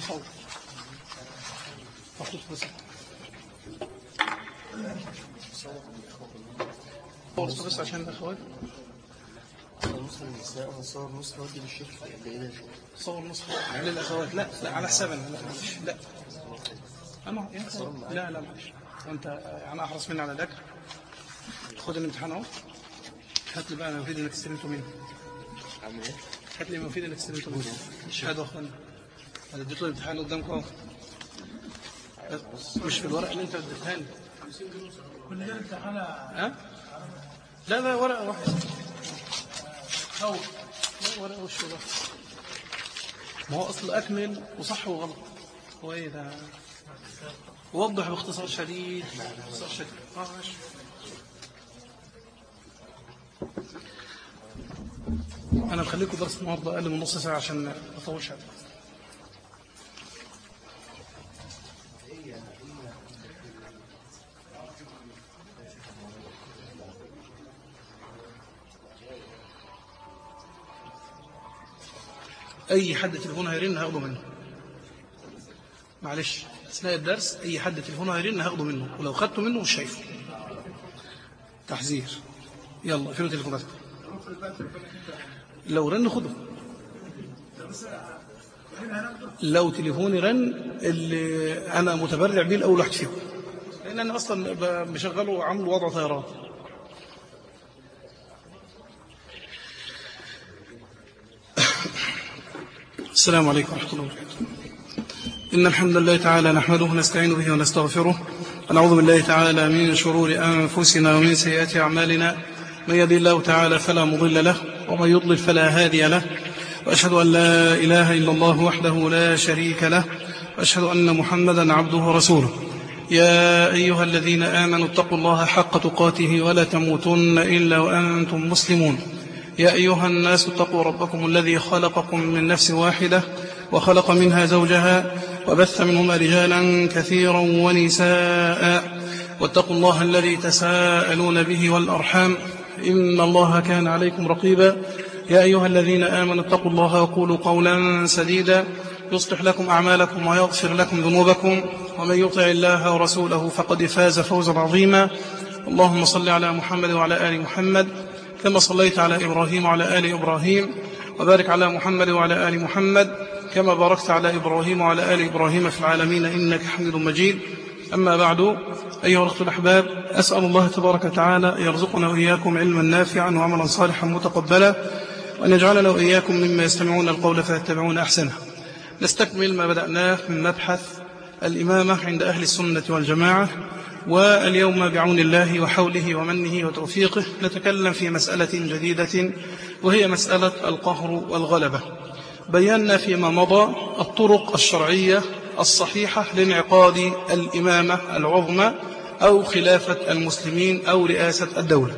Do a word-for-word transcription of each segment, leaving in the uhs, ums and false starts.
صوت مخصوص بس صور بس عشان الأخوات. نسخة للنساء وصور نسخة ودي للشيخ بعيدة شوية. صور نسخة للأخوات. لا لا على حسابنا. لا معلش. لا أنا لا لا معلش. وأنت أنا أحرص مني على ذاك. خد الامتحان أهو. هات لي بقى المفيد إنك استلمته مني. عامل إيه؟ هات لي المفيد إنك استلمته مني. شهادة أخوانا. أنا اديت له الامتحان قدامكم أهو. مش في الورقة اللي أنت اديتها لي. كل ده امتحان ها؟ لا لا ورقة واحدة. أو لا ورقة وش ده؟ ما هو أصل أكمل وصح وغلط. هو إيه ده؟ وضح باختصار شديد. باختصار شديد. آه ماشي. أنا بخليكم درس النهارده أقل من نص ساعة عشان ما أطولش عليكم. أي حد تليفون هيرن هاخده منه. معلش أثناء الدرس أي حد تليفون هيرن هاخده منه، ولو خدته منه مش شايفه. تحذير. يلا فين تليفوناتك؟ لو رن خده. لو تليفوني رن اللي أنا متبرع بيه الأول واحد فيهم، لأن أنا أصلا بشغله عامل وضع طيران. السلام عليكم ورحمة الله وبركاته. إن الحمد لله تعالى نحمده ونستعين به ونستغفره ونعوذ بالله تعالى من شرور أنفسنا ومن سيئات أعمالنا. من يهده الله تعالى فلا مضل له ومن يضلل فلا هادي له، وأشهد أن لا إله إلا الله وحده لا شريك له، وأشهد أن محمدا عبده ورسوله. يا أيها الذين آمنوا اتقوا الله حق تقاته ولا تموتن إلا وأنتم مسلمون. يا أيها الناس اتقوا ربكم الذي خلقكم من نفس واحدة وخلق منها زوجها وبث منهما رجالا كثيرا ونساء، واتقوا الله الذي تساءلون به والأرحام إن الله كان عليكم رقيبا. يا أيها الذين آمنوا اتقوا الله وقولوا قولا سديدا يصلح لكم أعمالكم ويغفر لكم ذنوبكم، ومن يطع الله ورسوله فقد فاز فوزا عظيما. اللهم صل على محمد وعلى آل محمد كما صليت على إبراهيم وعلى آل إبراهيم، وبارك على محمد وعلى آل محمد كما باركت على إبراهيم وعلى آل إبراهيم في العالمين إنك حميد مجيد. أما بعد، أيها الأخوة الأحباب، أسأل الله تبارك وتعالى يرزقنا وإياكم علما نافعا وعملا صالحا متقبلا، وأن يجعلنا وإياكم مما يستمعون القول فيتبعون أحسنه. نستكمل ما بدأناه من مبحث الإمامة عند أهل السنة والجماعة، واليوم بعون الله وحوله ومنه وتوفيقه نتكلم في مسألة جديدة، وهي مسألة القهر والغلبة. بينا فيما مضى الطرق الشرعية الصحيحة لانعقاد الإمامة العظمى أو خلافة المسلمين أو رئاسة الدولة.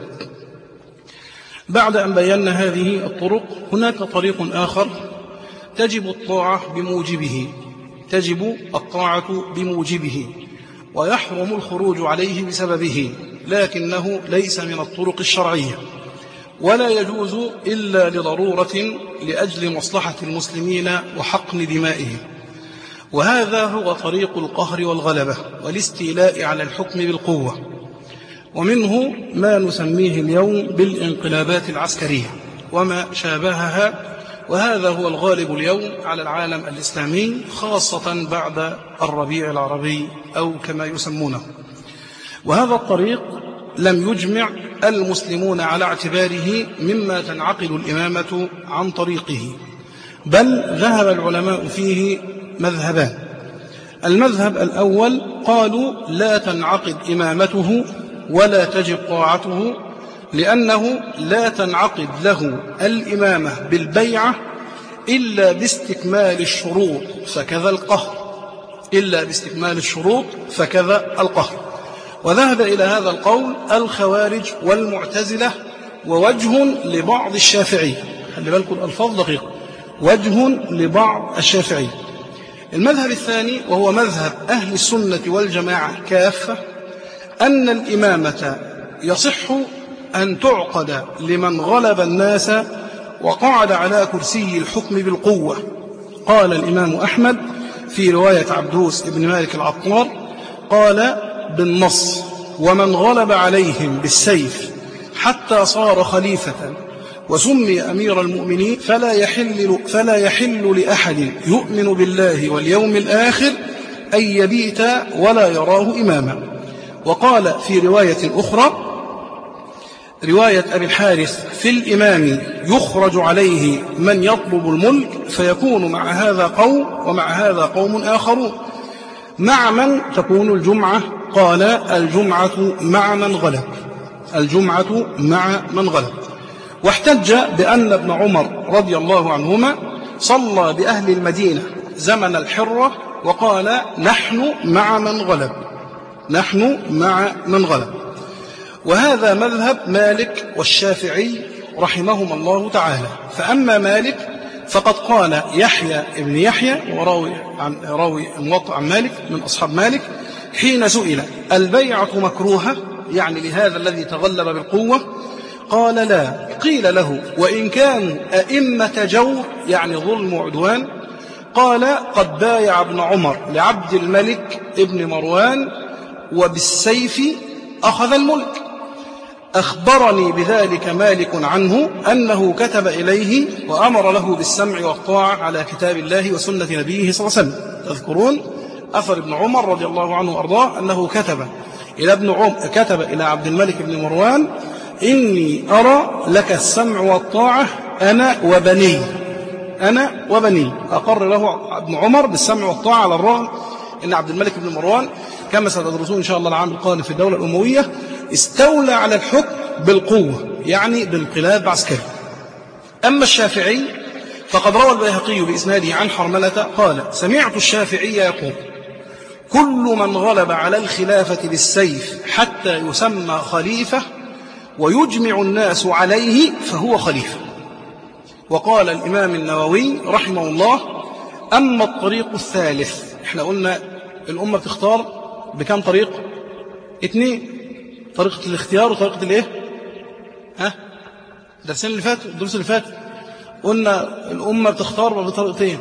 بعد أن بينا هذه الطرق هناك طريق آخر تجب الطاعة بموجبه تجب الطاعة بموجبه ويحرم الخروج عليه بسببه، لكنه ليس من الطرق الشرعية، ولا يجوز إلا لضرورة لأجل مصلحة المسلمين وحقن دمائهم. وهذا هو طريق القهر والغلبة والاستيلاء على الحكم بالقوة، ومنه ما نسميه اليوم بالانقلابات العسكرية وما شابهها، وهذا هو الغالب اليوم على العالم الإسلامي، خاصة بعد الربيع العربي أو كما يسمونه. وهذا الطريق لم يجمع المسلمون على اعتباره مما تنعقد الإمامة عن طريقه، بل ذهب العلماء فيه مذهبان. المذهب الأول قالوا لا تنعقد إمامته ولا تجب طاعته، لأنه لا تنعقد له الإمامة بالبيعة إلا باستكمال الشروط فكذا القهر إلا باستكمال الشروط فكذا القهر. وذهب إلى هذا القول الخوارج والمعتزلة ووجه لبعض الشافعية. خلي بالكم الألفاظ دقيقة، وجه لبعض الشافعية. المذهب الثاني وهو مذهب أهل السنة والجماعة كافة، أن الإمامة يصح أن تعقد لمن غلب الناس وقعد على كرسي الحكم بالقوة. قال الإمام أحمد في رواية عبدوس بن مالك العطار قال بالنص: ومن غلب عليهم بالسيف حتى صار خليفة وسمي أمير المؤمنين فلا يحل, فلا يحل لأحد يؤمن بالله واليوم الآخر أن يبيت ولا يراه إماما. وقال في رواية أخرى، رواية أبي الحارث: في الإمام يخرج عليه من يطلب الملك فيكون مع هذا قوم ومع هذا قوم آخرون. مع من تكون الجمعة؟ قال: الجمعة مع من غلب، الجمعة مع من غلب. واحتج بأن ابن عمر رضي الله عنهما صلى بأهل المدينة زمن الحرة وقال: نحن مع من غلب، نحن مع من غلب. وهذا مذهب مالك والشافعي رحمهما الله تعالى. فأما مالك فقد قال يحيى ابن يحيى وراوي عن راوي موطأ عن مالك من أصحاب مالك حين سئل: البيعة مكروهة يعني لهذا الذي تغلب بالقوة؟ قال: لا. قيل له: وإن كانوا أئمة جور يعني ظلم وعدوان؟ قال: قد بايع ابن عمر لعبد الملك ابن مروان وبالسيف أخذ الملك. أخبرني بذلك مالك عنه أنه كتب إليه وأمر له بالسمع والطاعة على كتاب الله وسنة نبيه صلى الله عليه وسلم. تذكرون أثر ابن عمر رضي الله عنه وأرضاه أنه كتب إلى ابن عمر كتب إلى عبد الملك بن مروان: إني أرى لك السمع والطاعة أنا وبني، أنا وبني. أقر له ابن عمر بالسمع والطاعة على الرغم أن عبد الملك بن مروان كما ستدرسون إن شاء الله العام القادم في الدولة الأموية استولى على الحكم بالقوة يعني بانقلاب عسكري. أما الشافعي فقد روى البيهقي بإسناده عن حرملة قال: سمعت الشافعي يقول: كل من غلب على الخلافة بالسيف حتى يسمى خليفة ويجمع الناس عليه فهو خليفة. وقال الإمام النووي رحمه الله: أما الطريق الثالث، احنا قلنا الأمة بتختار بكم طريق؟ اثنين، طريقة الاختيار وطريقة الايه؟ ها؟ الدرسين اللي فاتوا الدروس اللي فاتوا قلنا الأمة بتختار بطريقتين.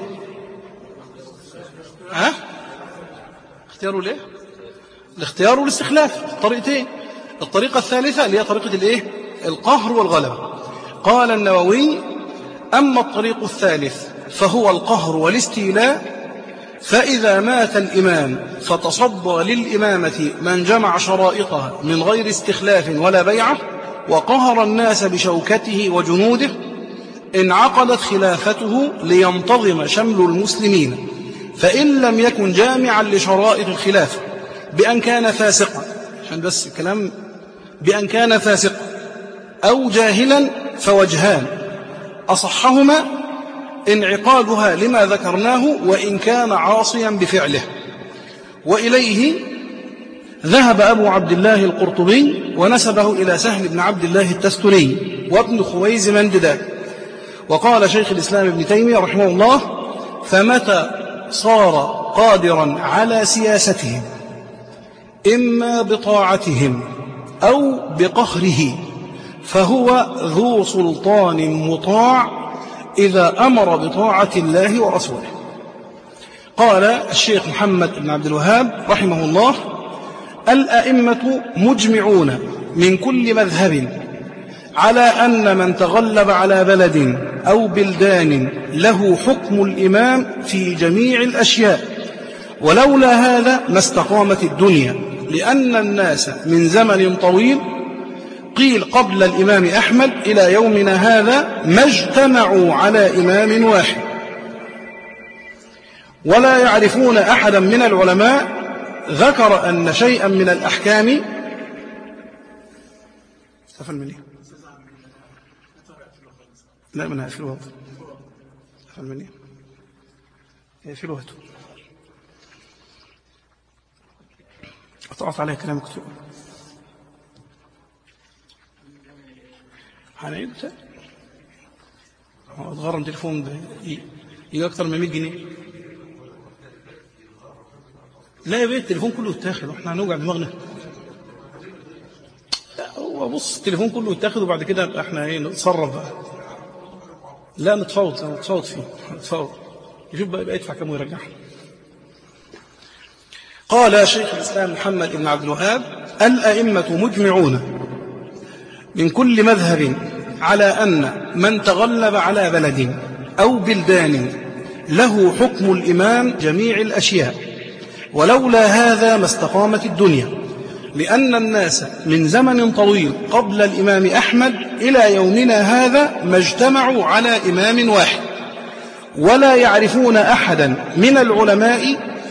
ها؟ اختيار الايه؟ الاختيار والاستخلاف، طريقتين. الطريقة الثالثة اللي هي طريقة الايه؟ القهر والغلبة. قال النووي: أما الطريق الثالث فهو القهر والاستيلاء، فإذا مات الإمام فتصدى للإمامة من جمع شرائطها من غير استخلاف ولا بيعة وقهر الناس بشوكته وجنوده، انعقدت خلافته لينتظم شمل المسلمين، فإن لم يكن جامعا لشرائط الخلافة بأن كان فاسقا، عشان بس الكلام، بأن كان فاسقا أو جاهلا فوجهان، أصحهما انعقادها لما ذكرناه وإن كان عاصيا بفعله. وإليه ذهب أبو عبد الله القرطبي ونسبه إلى سهل بن عبد الله التستري وابن خويز منددان. وقال شيخ الإسلام ابن تيمية رحمه الله: فمتى صار قادرا على سياستهم إما بطاعتهم أو بقهره فهو ذو سلطان مطاع إذا أمر بطاعة الله ورسوله. قال الشيخ محمد بن عبد الوهاب رحمه الله: الأئمة مجمعون من كل مذهب على أن من تغلب على بلد أو بلدان له حكم الإمام في جميع الأشياء، ولولا هذا ما استقامت الدنيا، لأن الناس من زمن طويل قيل قبل الإمام أحمد إلى يومنا هذا ما اجتمعوا على إمام واحد، ولا يعرفون أحدا من العلماء ذكر أن شيئا من الأحكام استفل مني لا منها في الوقت استفل مني في الوقت أطعت عليه كلام مكتوب هنعيد أتغرم تليفون يجي أكتر من مية جنيه. لا يا بيه التليفون كله اتاخد واحنا هنوجع دماغنا. هو بص التليفون كله اتاخد وبعد كده احنا ايه نتصرف بقى. لا نتفاوض نتفاوض فيه نتفاوض يشوف بقى يبقى يدفع كام ويرجعها. قال شيخ الإسلام محمد بن عبد الوهاب: الأئمة مجمعون من كل مذهب على أن من تغلب على بلد أو بلدان له حكم الإمام جميع الأشياء، ولولا هذا ما استقامت الدنيا، لأن الناس من زمن طويل قبل الإمام أحمد إلى يومنا هذا ما اجتمعوا على إمام واحد، ولا يعرفون أحدا من العلماء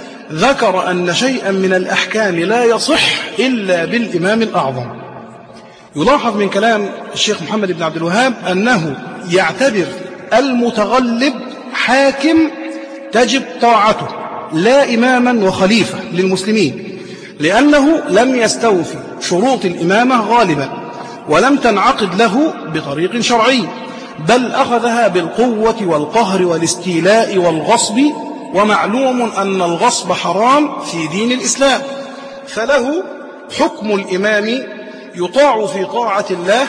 ذكر أن شيئا من الأحكام لا يصح إلا بالإمام الأعظم. يلاحظ من كلام الشيخ محمد بن عبد الوهاب أنه يعتبر المتغلب حاكم تجب طاعته لا إماما وخليفة للمسلمين، لأنه لم يستوفي شروط الإمامة غالبا، ولم تنعقد له بطريق شرعي، بل أخذها بالقوة والقهر والاستيلاء والغصب، ومعلوم أن الغصب حرام في دين الإسلام، فله حكم الإمام يطاع في طاعة الله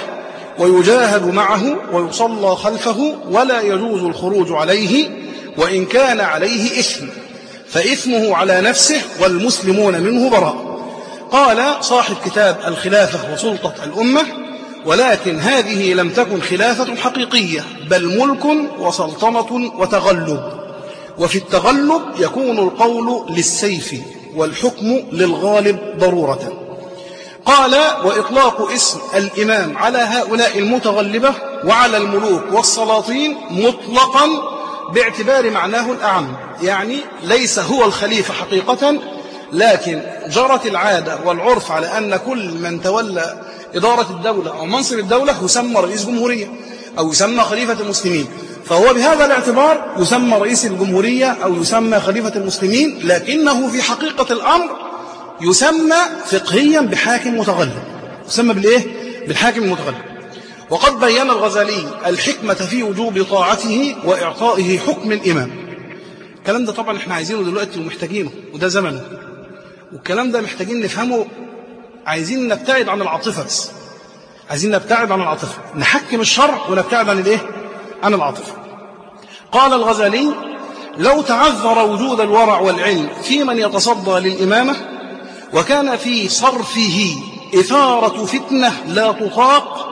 ويجاهد معه ويصلى خلفه، ولا يجوز الخروج عليه، وإن كان عليه إثم فإثمه على نفسه والمسلمون منه براء. قال صاحب كتاب الخلافة وسلطة الأمة: ولكن هذه لم تكن خلافة حقيقية، بل ملك وسلطنة وتغلب، وفي التغلب يكون القول للسيف والحكم للغالب ضرورة. قال: وإطلاق اسم الإمام على هؤلاء المتغلبة وعلى الملوك والسلاطين مطلقا باعتبار معناه الأعم، يعني ليس هو الخليفة حقيقة، لكن جرت العادة والعرف على أن كل من تولى إدارة الدولة أو منصب الدولة يسمى رئيس جمهورية أو يسمى خليفة المسلمين، فهو بهذا الاعتبار يسمى رئيس الجمهورية أو يسمى خليفة المسلمين، لكنه في حقيقة الأمر يسمى فقهيا بحاكم متغلب، يسمى بالإيه؟ بالحاكم المتغلب. وقد بيّن الغزالي الحكمة في وجوب طاعته وإعطائه حكم الإمام. الكلام ده طبعا احنا عايزينه دلوقتي ومحتاجينه، وده زمنه، والكلام ده محتاجين نفهمه. عايزين نبتعد عن العاطفة، بس عايزين نبتعد عن العاطفة، نحكم الشرع ونبتعد عن الإيه؟ عن العاطفة. قال الغزالي: لو تعذر وجود الورع والعلم في من يتصدى للإمامة، وكان في صرفه إثارة فتنة لا تطاق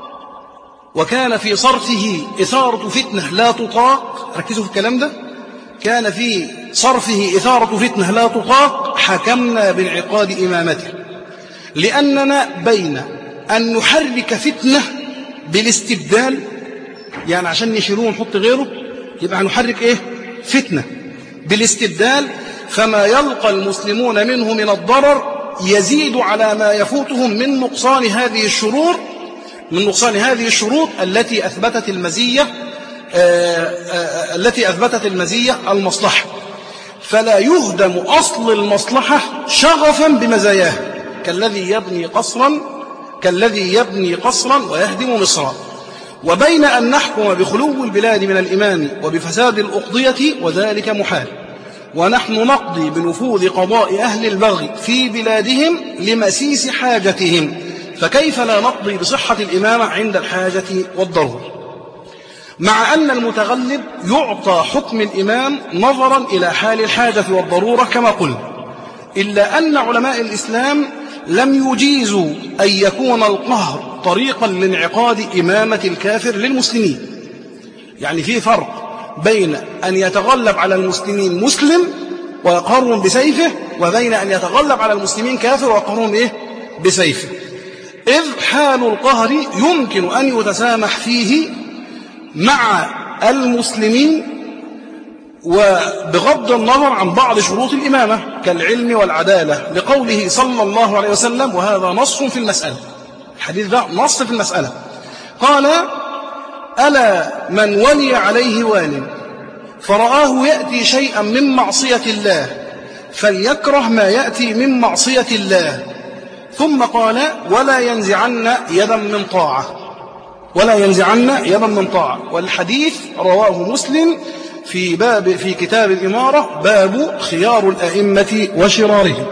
وكان في صرفه إثارة فتنة لا تطاق ركزوا في الكلام ده، كان في صرفه إثارة فتنة لا تطاق، حكمنا بانعقاد إمامته، لأننا بين أن نحرك فتنة بالاستبدال، يعني عشان نشيلوه ونحط غيره، يبقى هنحرك إيه؟ فتنة بالاستبدال، فما يلقى المسلمون منه من الضرر يزيد على ما يفوتهم من نقصان هذه الشرور من نقصان هذه الشروط التي أثبتت المزية آآ آآ التي أثبتت المزية المصلحة، فلا يهدم أصل المصلحة شغفا بمزاياه، كالذي يبني قصرا كالذي يبني قصرا ويهدم مصرا. وبين أن نحكم بخلو البلاد من الإمام وبفساد الأقضية، وذلك محال، ونحن نقضي بنفوذ قضاء أهل البغي في بلادهم لمسيس حاجتهم، فكيف لا نقضي بصحة الإمامة عند الحاجة والضرورة؟ مع أن المتغلب يعطى حكم الإمام نظرا إلى حال الحاجة والضرورة كما قلنا، إلا أن علماء الإسلام لم يجيزوا أن يكون القهر طريقا لانعقاد إمامة الكافر للمسلمين. يعني في فرق بين أن يتغلب على المسلمين مسلم ويقهرهم بسيفه، وبين أن يتغلب على المسلمين كافر ويقهرهم إيه؟ بسيفه، إذ حال القهر يمكن أن يتسامح فيه مع المسلمين وبغض النظر عن بعض شروط الإمامة كالعلم والعدالة، لقوله صلى الله عليه وسلم، وهذا نص في المسألة، الحديث ده نص في المسألة، قال: ألا من ولي عليه وال فرآه يأتي شيئا من معصية الله فليكره ما يأتي من معصية الله، ثم قال: ولا ينزعن يدا من طاعة ولا ينزعن يدا من طاعة. والحديث رواه مسلم في باب في كتاب الإمارة، باب خيار الأئمة وشرارهم.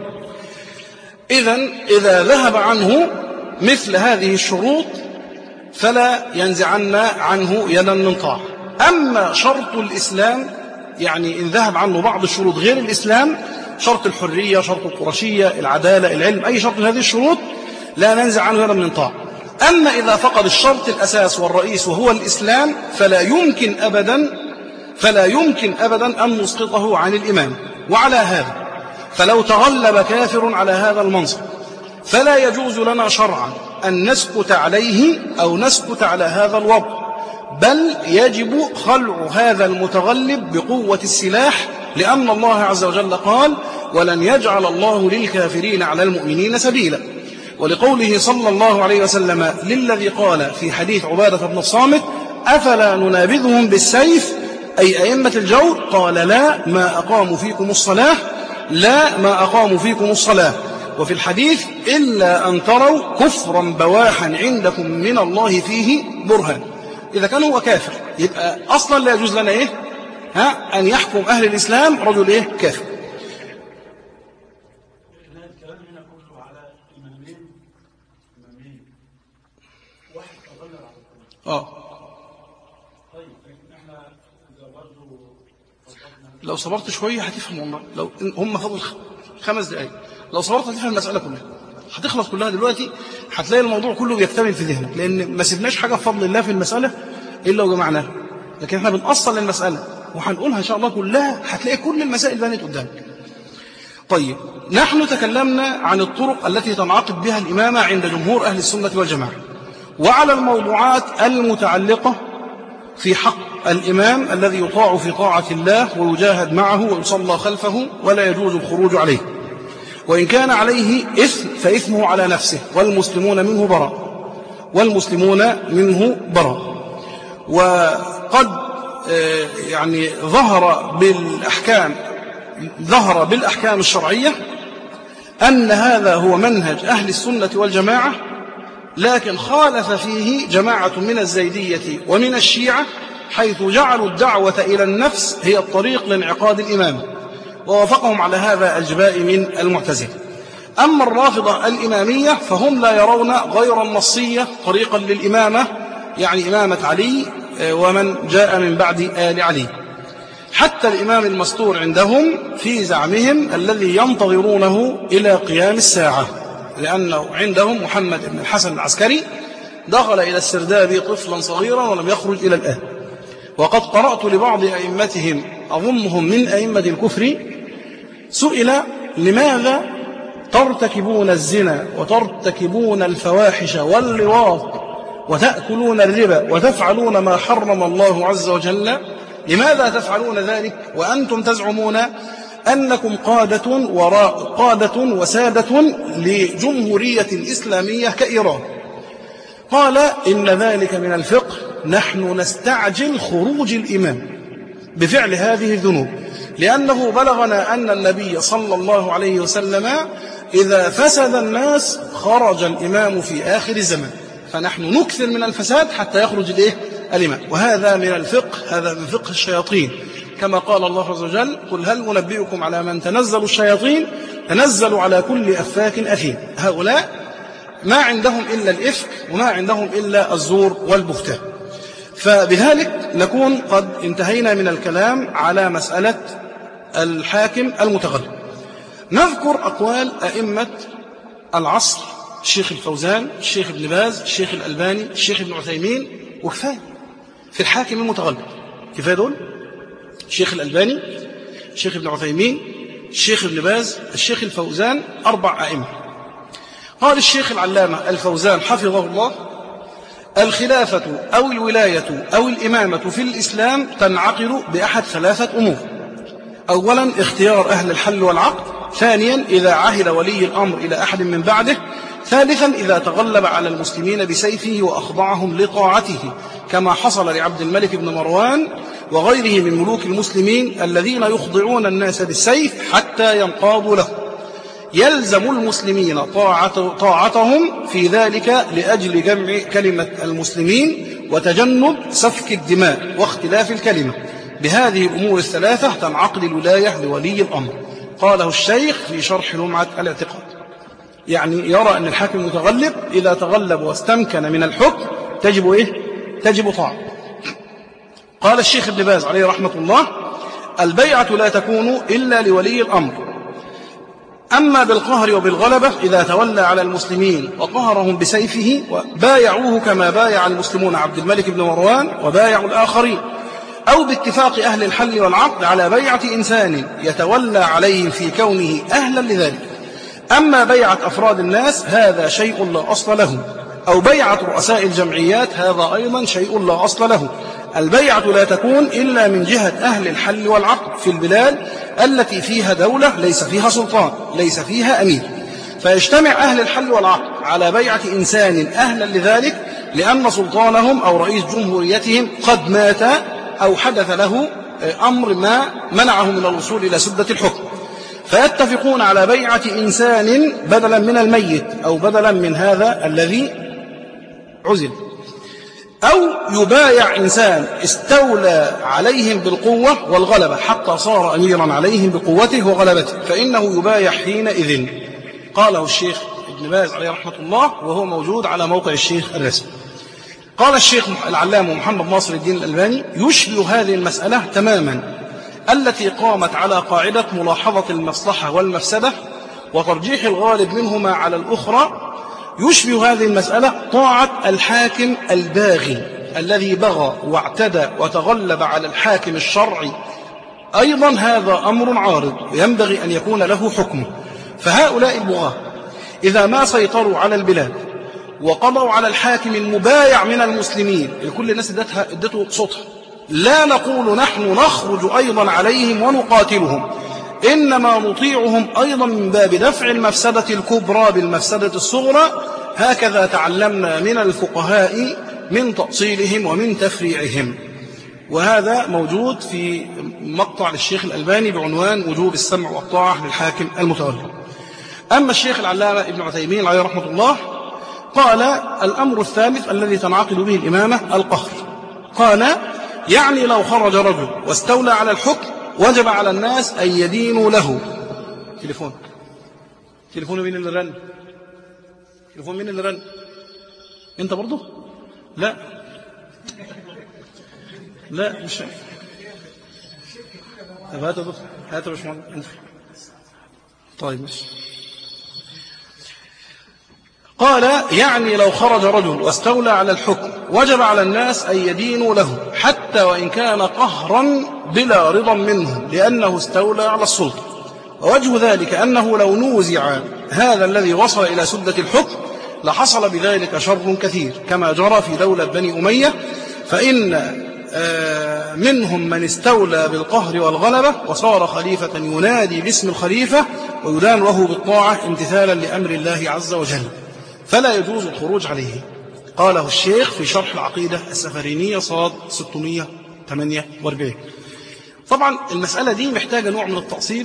إذن إذا ذهب عنه مثل هذه الشروط فلا ينزعن عنه يدا من طاعة. أما شرط الإسلام، يعني إن ذهب عنه بعض الشروط غير الإسلام، شرط الحرية، شرط القرشية، العدالة، العلم، أي شرط من هذه الشروط لا ننزع عنه هذا من طاعة. أما إذا فقد الشرط الأساس والرئيس وهو الإسلام فلا يمكن أبدا فلا يمكن أبدا أن نسقطه عن الإمام. وعلى هذا فلو تغلب كافر على هذا المنصب فلا يجوز لنا شرعا أن نسكت عليه أو نسكت على هذا الوضع، بل يجب خلع هذا المتغلب بقوة السلاح، لأن الله عز وجل قال: ولن يجعل الله للكافرين على المؤمنين سبيلا. ولقوله صلى الله عليه وسلم للذي قال في حديث عبادة بن الصامت: أفلا ننابذهم بالسيف، أي أئمة الجور؟ قال: لا ما أقاموا فيكم الصلاة لا ما أقاموا فيكم الصلاة. وفي الحديث: إلا أن تروا كفرا بواحا عندكم من الله فيه برهان. إذا كان هو كافر يبقى أصلا لا يجوز لنا إيه؟ ها أن يحكم أهل الإسلام رجل إيه؟ كافر. آه لو صبرت شوية هتفهم والله. لو هم فضل خمس دقائق لو صبرت هتفهم المسألة كلها، هتخلص كلها دلوقتي، هتلاقي الموضوع كله بيكتمل في ذهنك، لأن ما سيبناش حاجة بفضل الله في المسألة إلا وجمعناها. لكن احنا بنأصل للمسألة وهنقولها إن شاء الله كلها، هتلاقي كل المسائل بانت قدامك. طيب، نحن تكلمنا عن الطرق التي تنعقد بها الإمامة عند جمهور أهل السنة والجماعة، وعلى الموضوعات المتعلقة في حق الإمام الذي يطاع في طاعة الله ويجاهد معه ويصلى خلفه ولا يجوز الخروج عليه، وإن كان عليه إثم فإثمه على نفسه، والمسلمون منه براء والمسلمون منه براء. وقد يعني ظهر بالأحكام ظهر بالأحكام الشرعية أن هذا هو منهج أهل السنة والجماعة، لكن خالف فيه جماعة من الزيدية ومن الشيعة، حيث جعلوا الدعوة إلى النفس هي الطريق لانعقاد الإمام، ووافقهم على هذا الجباء من المعتزلة. أما الرافضة الإمامية فهم لا يرون غير النصية طريقا للإمامة، يعني إمامة علي ومن جاء من بعد آل علي. حتى الإمام المستور عندهم في زعمهم الذي ينتظرونه إلى قيام الساعة، لأنه عندهم محمد بن الحسن العسكري دخل إلى السرداب طفلا صغيرا ولم يخرج إلى الآن. وقد قرأت لبعض أئمتهم أظنهم من أئمة الكفر سئل: لماذا ترتكبون الزنا وترتكبون الفواحش واللواط وتأكلون الربا وتفعلون ما حرم الله عز وجل؟ لماذا تفعلون ذلك وأنتم تزعمون أنكم قادة وراء قادة وسادة لجمهورية إسلامية كإيران؟ قال: إن ذلك من الفقه، نحن نستعجل خروج الإمام بفعل هذه الذنوب، لأنه بلغنا أن النبي صلى الله عليه وسلم إذا فسد الناس خرج الإمام في آخر الزمان، فنحن نكثر من الفساد حتى يخرج الإيه؟ الإمام. وهذا من الفقه، هذا من فقه الشياطين، كما قال الله عز وجل: قل هل أنبئكم على من تنزل الشياطين؟ تنزل على كل أفاك أثيم. هؤلاء ما عندهم إلا الإفك وما عندهم إلا الزور والبهتان. فبذلك نكون قد انتهينا من الكلام على مسألة الحاكم المتغلب. نذكر أقوال أئمة العصر: الشيخ الفوزان، الشيخ ابن باز، الشيخ الألباني، الشيخ ابن عثيمين، وكفاية في الحاكم المتغلب. كفاية دول: الشيخ الألباني، الشيخ ابن عثيمين، الشيخ ابن باز، الشيخ الفوزان، أربع أئمة. قال الشيخ العلامة الفوزان حفظه الله: الخلافة أو الولاية أو الإمامة في الإسلام تنعقد بأحد ثلاثة أمور: أولا اختيار أهل الحل والعقد، ثانيا إذا عهد ولي الأمر إلى أحد من بعده، ثالثا إذا تغلب على المسلمين بسيفه وأخضعهم لطاعته، كما حصل لعبد الملك بن مروان وغيره من ملوك المسلمين الذين يخضعون الناس بالسيف حتى ينقادوا له. يلزم المسلمين طاعة طاعتهم في ذلك لأجل جمع كلمة المسلمين وتجنب سفك الدماء واختلاف الكلمة. بهذه الأمور الثلاثة تنعقد الولاية لولي الأمر. قاله الشيخ في شرح لمعة الاعتقاد. يعني يرى أن الحاكم المتغلب إذا تغلب واستمكن من الحكم تجب إيه؟ تجب طاعة. قال الشيخ ابن باز عليه رحمة الله: البيعة لا تكون إلا لولي الأمر، أما بالقهر وبالغلبة إذا تولى على المسلمين وقهرهم بسيفه وبايعوه كما بايع المسلمون عبد الملك بن مروان وبايعوا الآخرين، أو باتفاق أهل الحل والعقد على بيعة إنسان يتولى عليهم في كونه أهلا لذلك. أما بيعة أفراد الناس هذا شيء لا أصل له، أو بيعة رؤساء الجمعيات هذا أيضا شيء لا أصل له. البيعة لا تكون إلا من جهة أهل الحل والعقد في البلاد التي فيها دولة ليس فيها سلطان، ليس فيها أمير، فيجتمع أهل الحل والعقد على بيعة إنسان أهلا لذلك لأن سلطانهم أو رئيس جمهوريتهم قد مات أو حدث له أمر ما منعه من الوصول إلى سدة الحكم، فيتفقون على بيعة إنسان بدلا من الميت أو بدلا من هذا الذي عزل، أو يبايع إنسان استولى عليهم بالقوة والغلبة حتى صار أميرا عليهم بقوته وغلبته، فإنه يبايع حينئذ. قاله الشيخ ابن باز عليه رحمة الله، وهو موجود على موقع الشيخ الرسمي. قال الشيخ العلامة محمد ناصر الدين الألباني: يشبه هذه المسألة تماما التي قامت على قاعدة ملاحظة المصلحة والمفسدة وترجيح الغالب منهما على الأخرى. يشبه هذه المسألة طاعة الحاكم الباغي الذي بغى واعتدى وتغلب على الحاكم الشرعي، أيضا هذا أمر عارض ينبغي أن يكون له حكمه. فهؤلاء البغاة إذا ما سيطروا على البلاد وقضوا على الحاكم المبايع من المسلمين، لكل الناس ادته صوتها، لا نقول نحن نخرج أيضا عليهم ونقاتلهم، إنما نطيعهم أيضا من باب دفع المفسدة الكبرى بالمفسدة الصغرى. هكذا تعلمنا من الفقهاء من تأصيلهم ومن تفريعهم. وهذا موجود في مقطع للشيخ الألباني بعنوان وجوب السمع والطاعة للحاكم المتولي. أما الشيخ العلامة ابن عثيمين عليه رحمة الله قال: الأمر الثالث الذي تنعقد به الإمامة القهر. قال: يعني لو خرج رجل واستولى على الحكم وجب على الناس أن يدينوا له. تليفون تليفون مين اللي رن؟ تليفون مين اللي رن؟ أنت برضو؟ لا لا مش طب هات دكتور، هات يا باشمهندس. طيب ماشي. قال: يعني لو خرج رجل واستولى على الحكم وجب على الناس أن يدينوا له حتى وإن كان قهرا بلا رضا منه لأنه استولى على السلطة. ووجه ذلك أنه لو نوزع هذا الذي وصل إلى سدة الحكم لحصل بذلك شر كثير كما جرى في دولة بني أمية، فإن منهم من استولى بالقهر والغلبة وصار خليفة ينادي باسم الخليفة ويدان له بالطاعة امتثالا لأمر الله عز وجل، فلا يجوز الخروج عليه. قاله الشيخ في شرح العقيدة السفرينية صاد ستمائة وثمانية وأربعين. طبعا المسألة دي محتاجة نوع من التأصيل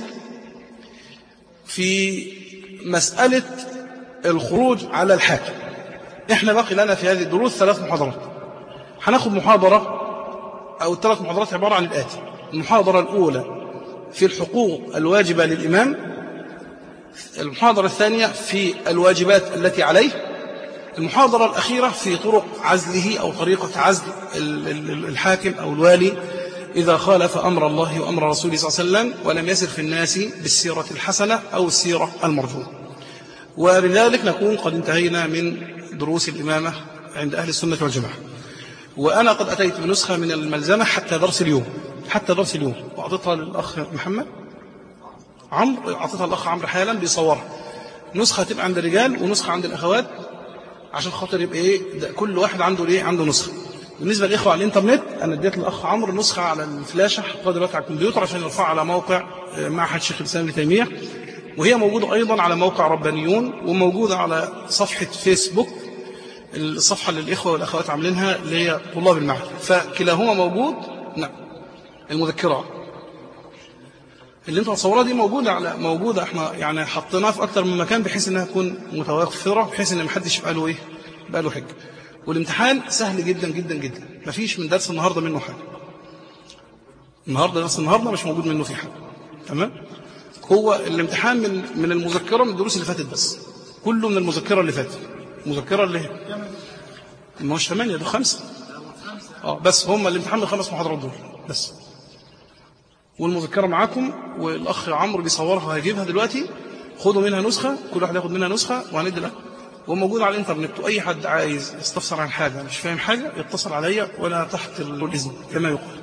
في مسألة الخروج على الحاكم. احنا باقي لنا في هذه الدروس ثلاث محاضرات، هناخد محاضرة أو الثلاث محاضرات عبارة عن الآتي: المحاضرة الأولى في الحقوق الواجبة للإمام، المحاضرة الثانية في الواجبات التي عليه، المحاضرة الأخيرة في طرق عزله أو طريقة عزل الحاكم أو الوالي إذا خالف أمر الله وأمر رسوله صلى الله عليه وسلم ولم يسر في الناس بالسيرة الحسنة أو السيرة المرجوة. وبذلك نكون قد انتهينا من دروس الإمامة عند أهل السنة والجماعة. وأنا قد أتيت بنسخة من الملزمة حتى درس اليوم حتى درس اليوم وأعطيتها للأخ محمد عمرو، أعطيتها للأخ عمرو حالا بيصورها. نسخة تبقى عند الرجال ونسخة عند الأخوات عشان خاطر يبقى إيه كل واحد عنده ليه عنده نسخة. بالنسبة للإخوة على الإنترنت أنا اديت للأخ عمرو نسخة على الفلاشة حطها دلوقتي على الكمبيوتر عشان يرفعها على موقع معهد شيخ الإسلام ابن تيمية، وهي موجودة أيضا على موقع ربانيون وموجودة على صفحة فيسبوك، الصفحة اللي الإخوة والأخوات عاملينها اللي هي طلاب المعهد، فكلاهما موجود. نعم المذكرة اللي انتوا تصورها دي موجودة على موجودة احنا يعني حطيناها في أكتر من مكان بحيث انها تكون متوفرة بحيث ان محدش يبقى له ايه بقى له حجة. والامتحان سهل جدا جدا جدا، مفيش من درس النهاردة منه حاجة. النهاردة درس النهاردة مش موجود منه في حاجة، تمام؟ هو الامتحان من من المذكرة من الدروس اللي فاتت بس، كله من المذكرة اللي فاتت. المذكرة اللي هي مش ثمانية ده خمسة اه بس هم الامتحان من خمس محاضرات دول بس. والمذكرة معاكم والأخ عمرو بيصورها هيجيبها دلوقتي خدوا منها نسخة، كل واحد ياخد منها نسخة وهندي لك، وموجود على الانترنت. واي حد عايز يستفسر عن حاجة مش فاهم حاجة يتصل عليا ولا تحت الإذن كما يقال.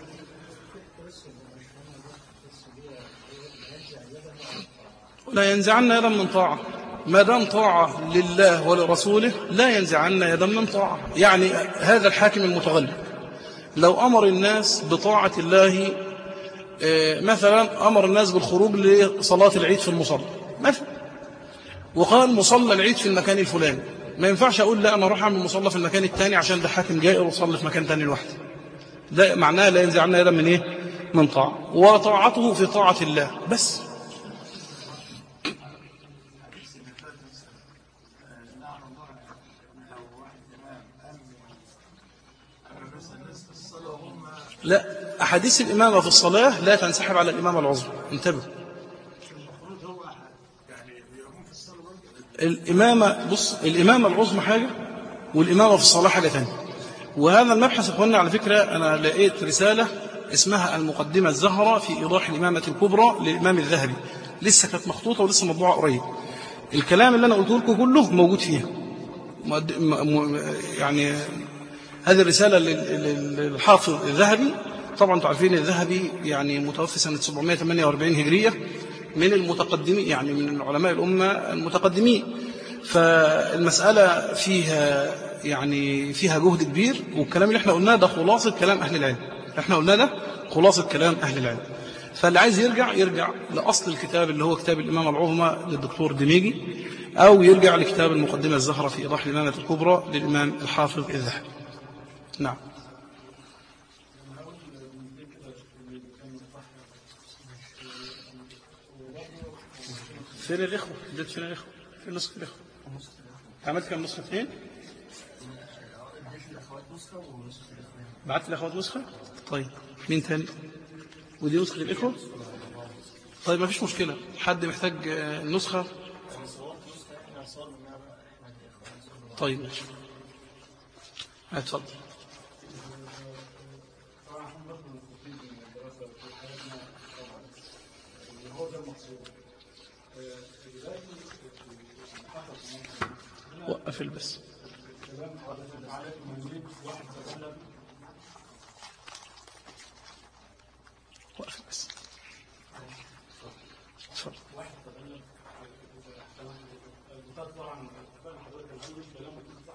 لا ينزعن يدا من طاعة، ما دام طاعة لله ولرسوله لا ينزعن يدا من طاعة. يعني هذا الحاكم المتغلب لو أمر الناس بطاعة الله، مثلا أمر الناس بالخروج لصلاة العيد في المصلى مثلا، وقال مصلى العيد في المكان الفلاني، ما ينفعش أقول لا أنا أروح أعمل مصلى في المكان الثاني عشان ده حاكم جائر وصلي في مكان ثاني لوحده. ده معناه لا ينزعن يدا من إيه؟ من طاعة، وطاعته في طاعة الله بس. لا، أحاديث الإمامة في الصلاة لا تنسحب على الإمامة العظمى، انتبه. الإمامة بص الإمامة العظمى حاجة والإمامة في الصلاة حاجة ثانية. وهذا المبحث أخواننا على فكرة أنا لقيت رسالة اسمها المقدمة الزهرة في إيضاح الإمامة الكبرى للإمام الذهبي، لسه كانت مخطوطة ولسه مطبوعة قريب. الكلام اللي أنا قلته لكم كله موجود فيها. يعني هذه الرسالة للحافظ الذهبي، طبعا تعرفين الذهبي يعني متوفي سنة سبعمائة وثمانية وأربعين هجرية، من المتقدمين يعني من علماء الأمة المتقدمين. فالمسألة فيها يعني فيها جهد كبير، والكلام اللي احنا قلناه ده خلاصة كلام أهل العلم، احنا قلناه ده خلاصة كلام أهل العلم. فاللي عايز يرجع يرجع لأصل الكتاب اللي هو كتاب الإمامة العظمى للدكتور دميجي، أو يرجع لكتاب المقدمة الزهرة في إيضاح الإمامة الكبرى للإمام الحافظ الذهبي. نعم. فين الإخوة؟ جد فين الإخوة؟ فين نسخة الإخوة؟ عملت كم نسخة؟ اثنين؟ بعت الأخوات نسخة؟ طيب مين تاني؟ ودي نسخة الإخوة؟ طيب ما فيش مشكلة. حد محتاج نسخة؟ طيب ماشي، اتفضل. وقف البس. وقف البس. اتفضل.